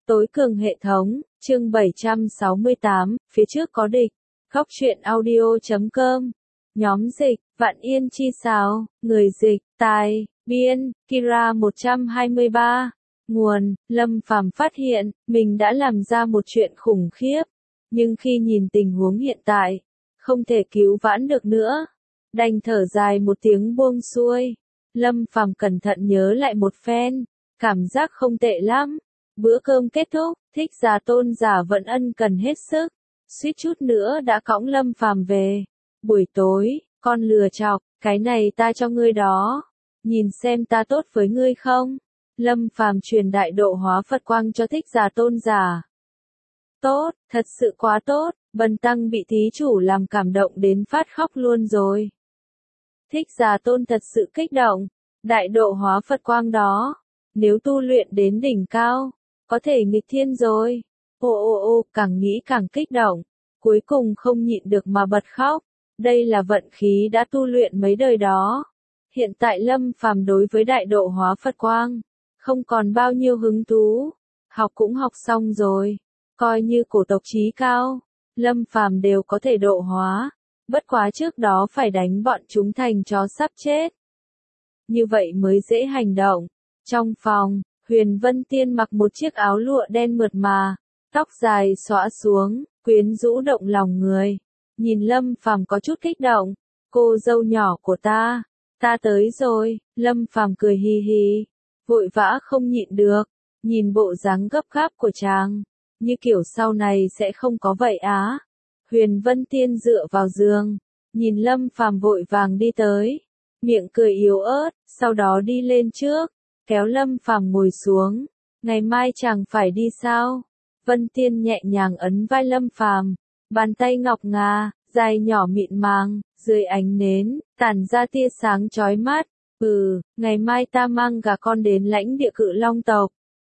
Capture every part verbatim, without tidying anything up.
Tối cường hệ thống, chương bảy trăm sáu mươi tám, phía trước có địch. Góc truyện audio chấm com. Nhóm dịch, Vạn Yên Chi Sáo, người dịch, tài, biên, Kira một trăm hai mươi ba. Nguồn, Lâm Phàm phát hiện, mình đã làm ra một chuyện khủng khiếp. Nhưng khi nhìn tình huống hiện tại, không thể cứu vãn được nữa. Đành thở dài một tiếng buông xuôi. Lâm Phàm cẩn thận nhớ lại một phen, cảm giác không tệ lắm. Bữa cơm kết thúc, Thích Giả Tôn giả vẫn ân cần hết sức, suýt chút nữa đã cõng Lâm Phàm về. Buổi tối, con lừa chọc, cái này ta cho ngươi đó, nhìn xem ta tốt với ngươi không? Lâm Phàm truyền đại độ hóa Phật quang cho Thích Giả Tôn giả. Tốt, thật sự quá tốt, Bần tăng bị thí chủ làm cảm động đến phát khóc luôn rồi. Thích Giả Tôn thật sự kích động, đại độ hóa Phật quang đó, nếu tu luyện đến đỉnh cao, có thể nghịch thiên rồi. Ô ô ô, càng nghĩ càng kích động, cuối cùng không nhịn được mà bật khóc. Đây là vận khí đã tu luyện mấy đời đó. Hiện tại Lâm Phàm đối với đại độ hóa Phật quang, không còn bao nhiêu hứng thú. Học cũng học xong rồi, coi như cổ tộc chí cao, Lâm Phàm đều có thể độ hóa. Bất quá trước đó phải đánh bọn chúng thành chó sắp chết. Như vậy mới dễ hành động. Trong phòng, Huyền Vân Tiên mặc một chiếc áo lụa đen mượt mà, tóc dài xõa xuống, quyến rũ động lòng người. Nhìn Lâm Phàm có chút kích động, cô dâu nhỏ của ta, ta tới rồi. Lâm Phàm cười hì hì, vội vã không nhịn được, nhìn bộ dáng gấp gáp của chàng, như kiểu sau này sẽ không có vậy á. Huyền Vân Tiên dựa vào giường, nhìn Lâm Phàm vội vàng đi tới, miệng cười yếu ớt, sau đó đi lên trước, kéo Lâm Phàm ngồi xuống. Ngày mai chàng phải đi sao? Vân Tiên nhẹ nhàng ấn vai Lâm Phàm, bàn tay ngọc ngà, dài nhỏ mịn màng, dưới ánh nến, tản ra tia sáng chói mắt. Ừ, ngày mai ta mang gà con đến lãnh địa Cự Long tộc,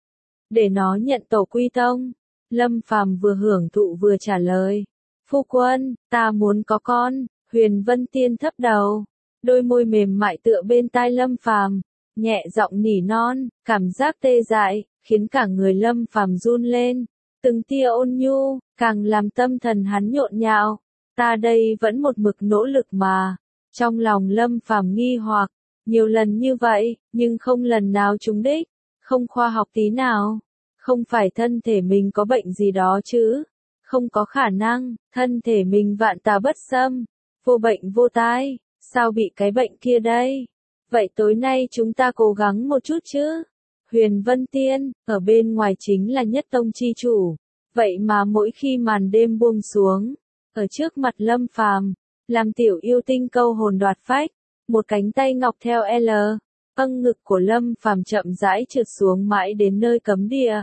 để nó nhận tổ quy tông. Lâm Phàm vừa hưởng thụ vừa trả lời. Phu quân, ta muốn có con. Huyền Vân Tiên thấp đầu, đôi môi mềm mại tựa bên tai Lâm Phàm, nhẹ giọng nỉ non, cảm giác tê dại, khiến cả người Lâm Phàm run lên. Từng tia ôn nhu, càng làm tâm thần hắn nhộn nhạo. Ta đây vẫn một mực nỗ lực mà. Trong lòng Lâm Phàm nghi hoặc, nhiều lần như vậy, nhưng không lần nào trúng đích, không khoa học tí nào. Không phải thân thể mình có bệnh gì đó chứ? Không có khả năng, thân thể mình vạn tà bất xâm, vô bệnh vô tai, sao bị cái bệnh kia đây? Vậy tối nay chúng ta cố gắng một chút chứ? Huyền Vân Tiên, ở bên ngoài chính là nhất tông chi chủ, vậy mà mỗi khi màn đêm buông xuống, ở trước mặt Lâm Phàm, làm tiểu yêu tinh câu hồn đoạt phách, một cánh tay ngọc theo L, âng ngực của Lâm Phàm chậm rãi trượt xuống mãi đến nơi cấm địa.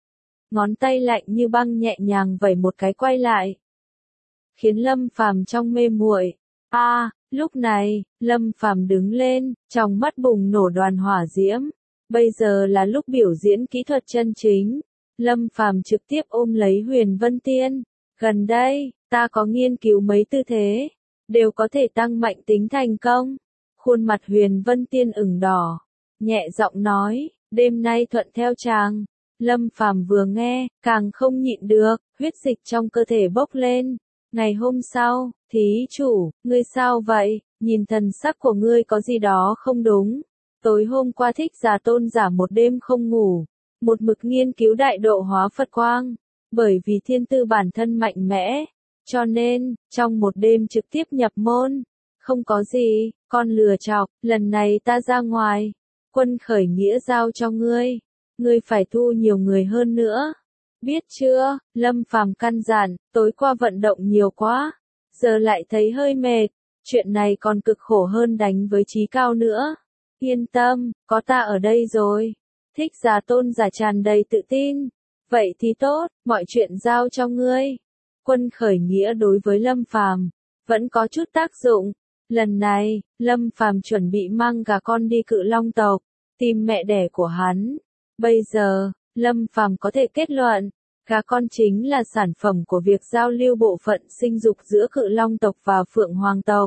Ngón tay lạnh như băng nhẹ nhàng vẩy một cái quay lại, khiến Lâm Phàm trong mê muội. A, à, lúc này, Lâm Phàm đứng lên, trong mắt bùng nổ đoàn hỏa diễm. Bây giờ là lúc biểu diễn kỹ thuật chân chính. Lâm Phàm trực tiếp ôm lấy Huyền Vân Tiên. Gần đây, ta có nghiên cứu mấy tư thế, đều có thể tăng mạnh tính thành công. Khuôn mặt Huyền Vân Tiên ửng đỏ, nhẹ giọng nói, đêm nay thuận theo chàng. Lâm Phàm vừa nghe, càng không nhịn được, huyết dịch trong cơ thể bốc lên. Ngày hôm sau, thí chủ, ngươi sao vậy? Nhìn thần sắc của ngươi có gì đó không đúng. Tối hôm qua Thích Giả Tôn giả một đêm không ngủ, một mực nghiên cứu đại độ hóa Phật quang, bởi vì thiên tư bản thân mạnh mẽ, cho nên, trong một đêm trực tiếp nhập môn. Không có gì, con lừa chọc, lần này ta ra ngoài, quân khởi nghĩa giao cho ngươi, ngươi phải thu nhiều người hơn nữa. Biết chưa? Lâm Phàm căn dặn, tối qua vận động nhiều quá, giờ lại thấy hơi mệt, chuyện này còn cực khổ hơn đánh với chí cao nữa. Yên tâm, có ta ở đây rồi. Thích Giả Tôn giả tràn đầy tự tin. Vậy thì tốt, mọi chuyện giao cho ngươi. Quân khởi nghĩa đối với Lâm Phàm vẫn có chút tác dụng. Lần này, Lâm Phàm chuẩn bị mang gà con đi Cự Long tộc, tìm mẹ đẻ của hắn. Bây giờ, Lâm Phàm có thể kết luận, gà con chính là sản phẩm của việc giao lưu bộ phận sinh dục giữa Cự Long tộc và Phượng Hoàng tộc.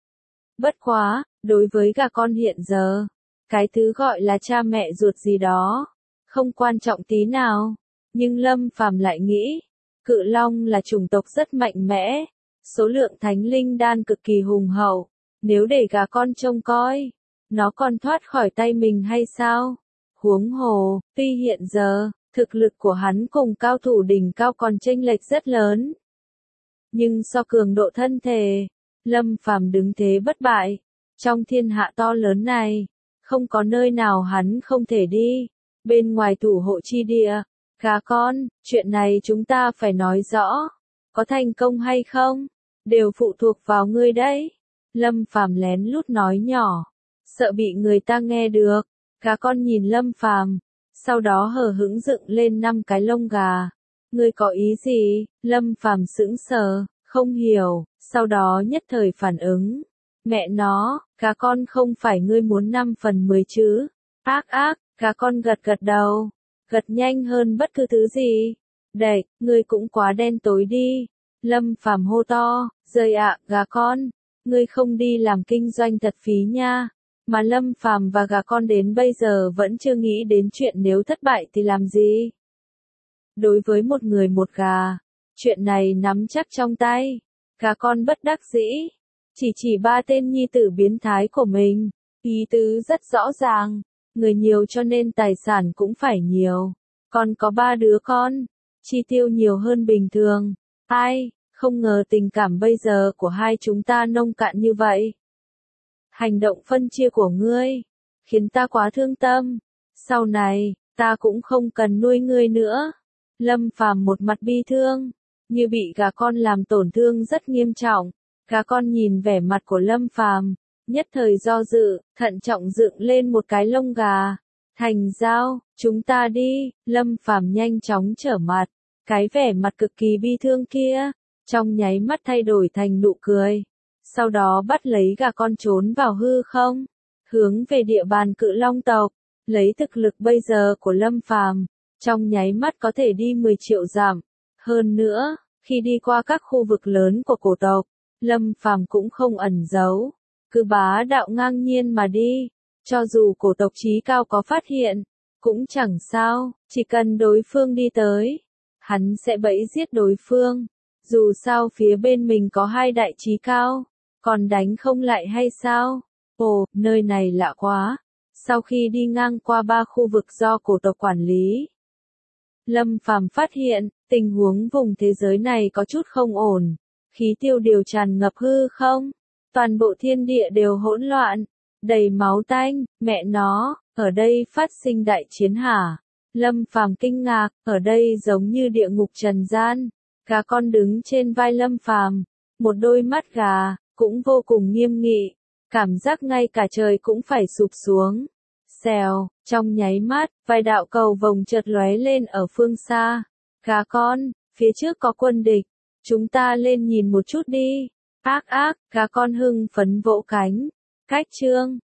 Bất quá, đối với gà con hiện giờ, cái thứ gọi là cha mẹ ruột gì đó, không quan trọng tí nào. Nhưng Lâm Phàm lại nghĩ, Cự Long là chủng tộc rất mạnh mẽ, số lượng thánh linh đan cực kỳ hùng hậu, nếu để gà con trông coi, nó còn thoát khỏi tay mình hay sao? Huống hồ, tuy hiện giờ, thực lực của hắn cùng cao thủ đỉnh cao còn chênh lệch rất lớn. Nhưng so cường độ thân thể, Lâm Phàm đứng thế bất bại. Trong thiên hạ to lớn này, không có nơi nào hắn không thể đi. Bên ngoài thủ hộ chi địa, gà con, chuyện này chúng ta phải nói rõ. Có thành công hay không, đều phụ thuộc vào ngươi đấy. Lâm Phàm lén lút nói nhỏ, sợ bị người ta nghe được. Gà con nhìn Lâm Phàm, sau đó hờ hững dựng lên năm cái lông gà. Ngươi có ý gì? Lâm Phàm sững sờ, không hiểu, sau đó nhất thời phản ứng. Mẹ nó, gà con không phải ngươi muốn năm phần mười chứ? Ác ác, gà con gật gật đầu, gật nhanh hơn bất cứ thứ gì. Đệt, ngươi cũng quá đen tối đi. Lâm Phàm hô to, rời ạ, gà con, ngươi không đi làm kinh doanh thật phí nha. Mà Lâm Phàm và gà con đến bây giờ vẫn chưa nghĩ đến chuyện nếu thất bại thì làm gì. Đối với một người một gà, chuyện này nắm chắc trong tay. Gà con bất đắc dĩ, chỉ chỉ ba tên nhi tử biến thái của mình. Ý tứ rất rõ ràng, người nhiều cho nên tài sản cũng phải nhiều. Còn có ba đứa con, chi tiêu nhiều hơn bình thường. Ai, không ngờ tình cảm bây giờ của hai chúng ta nông cạn như vậy. Hành động phân chia của ngươi, khiến ta quá thương tâm. Sau này, ta cũng không cần nuôi ngươi nữa. Lâm Phàm một mặt bi thương, như bị gà con làm tổn thương rất nghiêm trọng. Gà con nhìn vẻ mặt của Lâm Phàm, nhất thời do dự, thận trọng dựng lên một cái lông gà. Thành giao, chúng ta đi. Lâm Phàm nhanh chóng trở mặt, cái vẻ mặt cực kỳ bi thương kia, trong nháy mắt thay đổi thành nụ cười. Sau đó bắt lấy gà con trốn vào hư không, hướng về địa bàn Cự Long tộc. Lấy thực lực bây giờ của Lâm Phàm, trong nháy mắt có thể đi mười triệu dặm. Hơn nữa, khi đi qua các khu vực lớn của cổ tộc, Lâm Phàm cũng không ẩn giấu, cứ bá đạo ngang nhiên mà đi. Cho dù cổ tộc chí cao có phát hiện, cũng chẳng sao, chỉ cần đối phương đi tới, hắn sẽ bẫy giết đối phương. Dù sao phía bên mình có hai đại chí cao, còn đánh không lại hay sao? Ồ, nơi này lạ quá. Sau khi đi ngang qua ba khu vực do cổ tộc quản lý, Lâm Phàm phát hiện, tình huống vùng thế giới này có chút không ổn. Khí tiêu điều tràn ngập hư không, toàn bộ thiên địa đều hỗn loạn, đầy máu tanh. Mẹ nó, ở đây phát sinh đại chiến hả? Lâm Phàm kinh ngạc, ở đây giống như địa ngục trần gian. Gà con đứng trên vai Lâm Phàm, một đôi mắt gà, cũng vô cùng nghiêm nghị, cảm giác ngay cả trời cũng phải sụp xuống. Xèo, trong nháy mắt, vài đạo cầu vồng chợt lóe lên ở phương xa. Gà con, phía trước có quân địch, chúng ta lên nhìn một chút đi. Ác ác, gà con hưng phấn vỗ cánh. Cách chương